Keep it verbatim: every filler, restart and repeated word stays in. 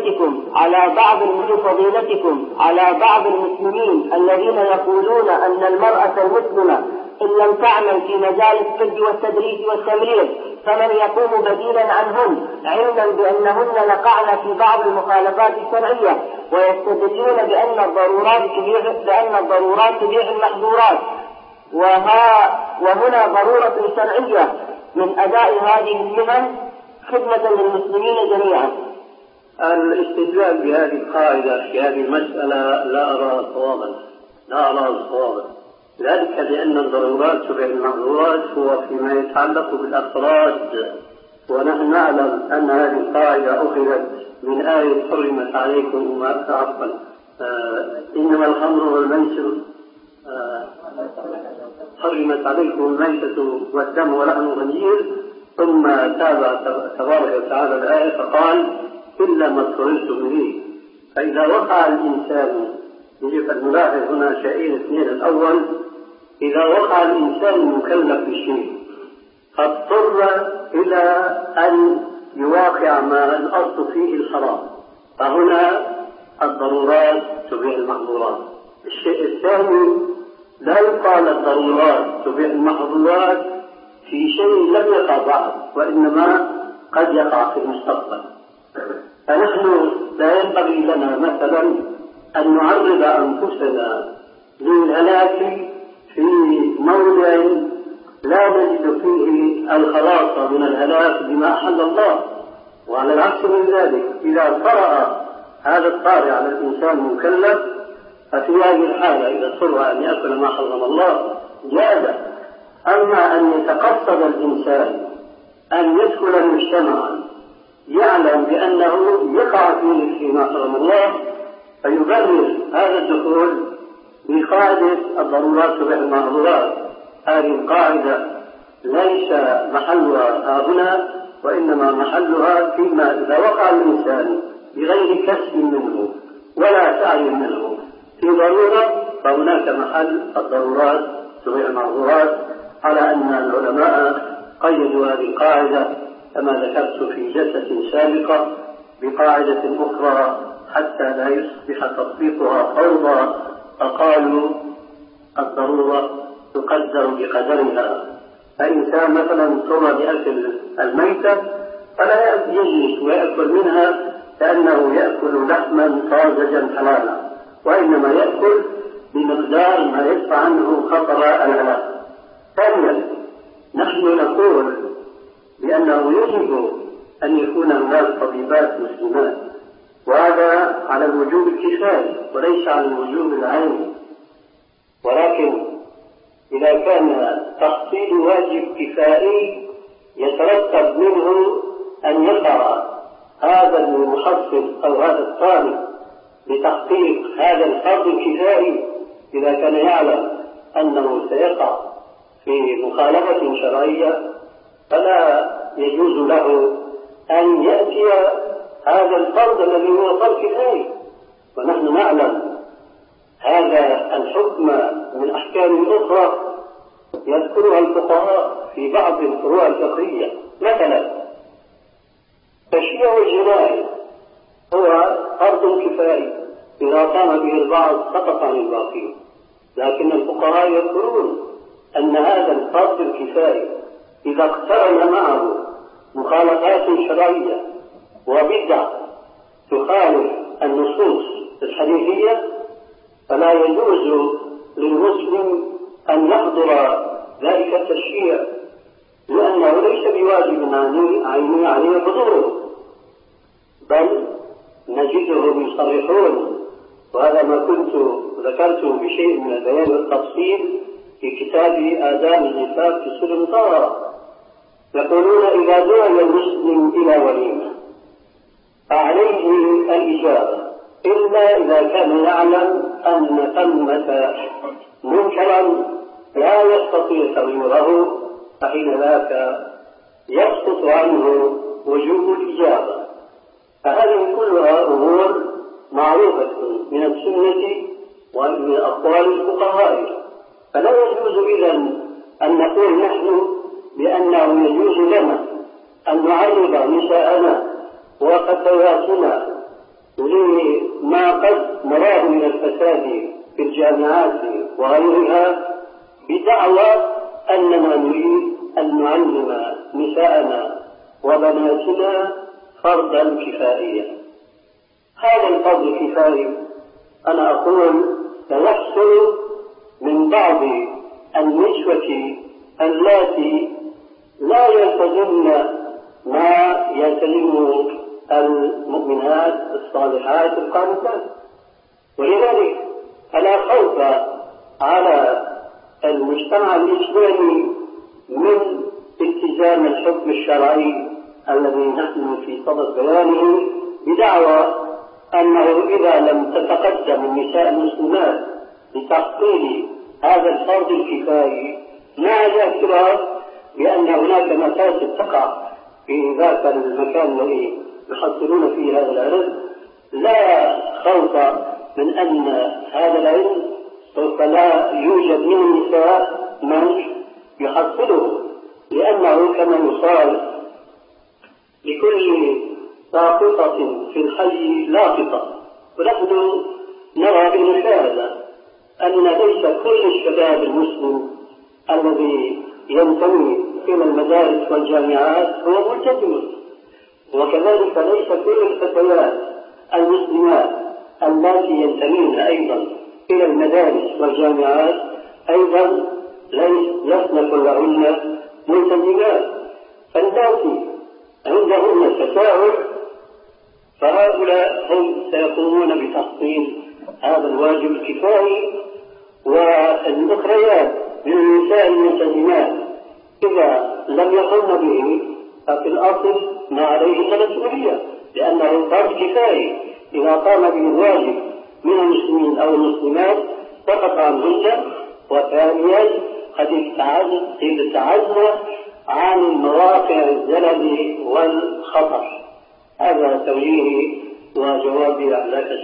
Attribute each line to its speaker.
Speaker 1: فضيلتكم على بعض فضيلتكم على بعض المسلمين الذين يقولون أن المرأة المسلمة إن لم تعمل في مجال الطب والتدريس والتمريض فمن يقوم بديلا عنهن، علما بأنهن وقعن في بعض المخالفات الشرعية، ويستدلون بأن الضرورات تبيح بأن الضرورات تبيح المحظورات، وها وهنا ضرورة شرعية من أداء هذه المهن خدمة للمسلمين جميعا.
Speaker 2: الاستدلال بهذه القاعدة في هذه المسألة لا أرى صوابا لا أرى صوابا ذلك لأن الضرورات تبيح المحظورات هو فيما يتعلق بالأفراد، ونحن نعلم أن هذه القاعدة أخذت من آية حرمت عليكم ما عفوا آه إنما الخمر والميسر آه حرمت عليكم الميتة والدم ولحم الخنزير، ثم تابع تبارك وتعالى الآية فقال إلا ما اضطررتم إليه. فإذا وقع الإنسان، يجب أن نلاحظ هنا شيئين اثنين. الأول، إذا وقع الإنسان مكلف بشيء فاضطر إلى أن يواقع ما الأصل فيه الحرام، فهنا الضرورات تبيح المحظورات. الشيء الثاني، لا يقال الضرورات تبيح المحظورات في شيء لم يقع بعد وإنما قد يقع في المستقبل. فنحن لا ينبغي لنا مثلا أن نعرض أنفسنا للهلاك في موضع لا نجد فيه الخلاص من الهلاك بما أحل الله. وعلى العكس من ذلك، إذا طرأ هذا الطارئ على الإنسان المكلف ففي هذه الحالة إذا اضطر أن يأكل ما حرم الله جاز. أما أن يتقصد الإنسان أن يدخل مجتمعا يعلم بأنه يقع فيه فيما حرم الله فيبرر هذا الدخول بقاعدة الضرورات تبيح المحظورات، هذه القاعدة ليس محلها هنا، وإنما محلها فيما إذا وقع الإنسان بغير كسب منه ولا سعي منه في ضرورة فهناك محل الضرورات تبيح المحظورات، على أن العلماء قيدوا هذه القاعدة كما ذكرت في جلسة سابقة بقاعدة أخرى حتى لا يصبح تطبيقها فوضى، فقالوا الضرورة تقدر بقدرها. فإنسان مثلا اضطر لأكل الميتة فلا يجلس ويأكل منها كأنه يأكل لحما طازجا حلالا، وإنما يأكل بمقدار ما يدفع عنه خطر الهلاك. ثانيا، نحن نقول بأنه يجب أن يكون هناك طبيبات مسلمات، وهذا على الوجوب الكفاية وليس على الوجوب العيني، ولكن إذا كان تحصيل واجب كفائي يترتب منه أن يقع هذا المحصل أو هذا الطالب لتحقيق هذا الفرض الكفائي، إذا كان يعلم أنه سيقع في مخالفة شرعية فلا يجوز له أن يأتي هذا الفرض الذي هو فرض كفائي. ونحن نعلم هذا الحكم من أحكام أخرى يذكرها الفقهاء في بعض الفروع الفقهية. مثلا تشييع الجنائز هو فرض كفائي، إذا قام به البعض سقط عن الباقين، لكن الفقهاء يذكرون أن هذا الفرض الكفائي إذا اقترن معه مخالفات شرعية وبدع تخالف النصوص الحديثية فلا يجوز للمسلم أن يحضر ذلك التشريع، لأنه ليس بواجب عيني عليه حضوره، بل نجدهم يصرحون، وهذا ما كنت ذكرته بشيء من البيان والتفصيل في كتاب آداب الزفاف في سلم طارة، يقولون إذا دعي المسلم إلى وليمة فعليه الإجابة إلا إذا كان يعلم أن ثمة منكرا لا يستطيع تغييره، فحين ذاك يسقط عنه وجوب الإجابة. فهذه كلها أمور معروفة من السنة ومن أقوال الفقهاء، فلا يجوز إذن أن نقول نحن بأنه يجوز لنا أن نعرض نساءنا وفتياتنا لما قد نراه من الفساد في الجامعات وغيرها بدعوى أننا نريد أن نعلم نساءنا وبناتنا فرضا كفائيا. هذا الفرض الكفائي أنا أقول سيحصل من بعض النسوة اللاتي لا يلتزمن ما يلتزم المؤمنات الصالحات القانتات، ولذلك فلا خوف على المجتمع الإسلامي من التزام الحكم الشرعي الذي نحن في صدد بيانه بدعوى أنه إذا لم تتقدم النساء المسلمات لتحصيل هذا الفرض الكفائي مع الاعتراف بأن هناك مفاسد تقع في ذاك المكان الذي يحصلون فيه هذا العلم، لا خوف من أن هذا العلم سوف لا يوجد من النساء من يحصله، لأنه كما يقال لكل ساقطة في الحي لاقطة. ونحن نرى بالمشاهدة أن ليس كل الشباب المسلم الذي ينتمي إلى المدارس والجامعات هو ملتزم، وكذلك ليس كل الفتيات المسلمات اللاتي ينتمين أيضا إلى المدارس والجامعات أيضا لسن كلهن ملتزمات. فاللاتي عندهن تساؤل فهؤلاء هم سيقومون بتحصيل هذا الواجب الكفائي، والأخريات من النساء الملتزمات إذا لم يقمن به ففي الأصل ما عليهن مسؤولية، لأنه فرض كفائي إذا قام به الواجب من المسلمين أو المسلمات سقط عنهن. وثانيا قد ابتعدن عن مواقع الزلل والخطر. هذا توجيهي وجوابي على